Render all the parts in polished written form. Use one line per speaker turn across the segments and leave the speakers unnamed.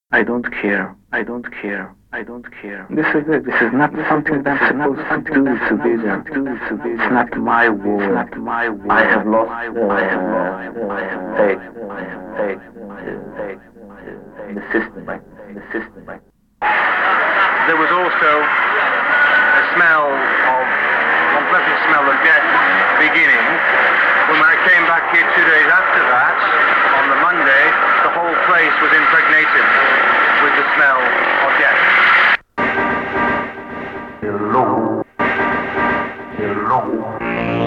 I don't care. I don't care. I don't care. This is it. This is not something that I'm supposed to do to be there. It's not my war. It's not my war. I have lost. I have lost. I have faith. I have faith. Faith. The system. The system.
There was also a smell of unpleasant smell of death beginning. When I came back here 2 days after that, on the Monday, the whole place was impregnated with the smell of death.
Hello. Hello.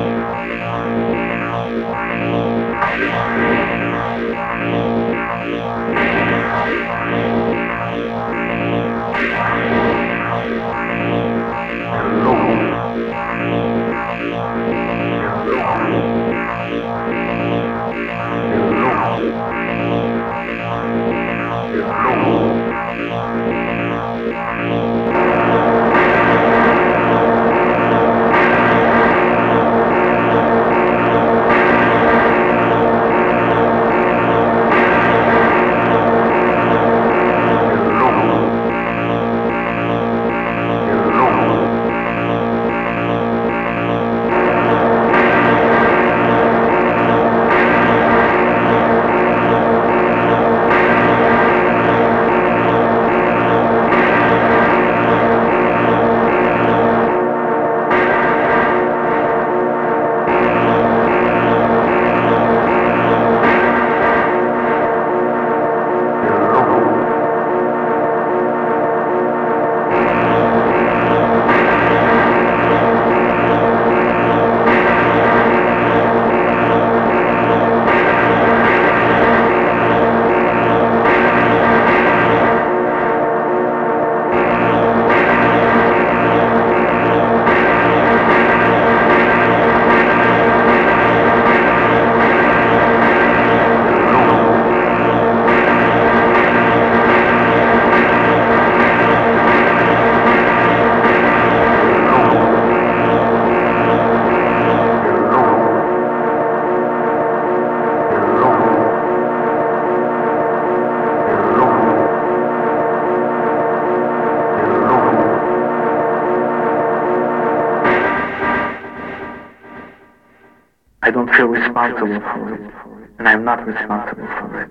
I don't feel responsible for it, and I'm not responsible for it.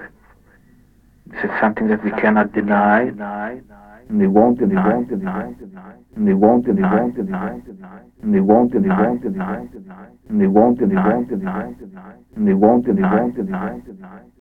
This is something that we cannot deny, and we won't deny, and we won't deny, and we won't deny, and we won't deny, and we won't deny,